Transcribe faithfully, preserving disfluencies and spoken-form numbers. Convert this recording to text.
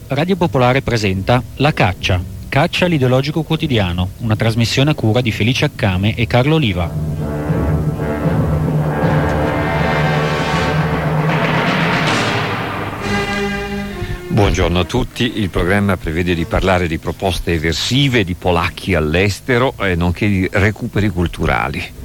Radio Popolare presenta La Caccia, Caccia l'ideologico quotidiano, una trasmissione a cura di Felice Accame e Carlo Oliva. Buongiorno a tutti, il programma prevede di parlare di proposte eversive, di polacchi all'estero e nonché di recuperi culturali.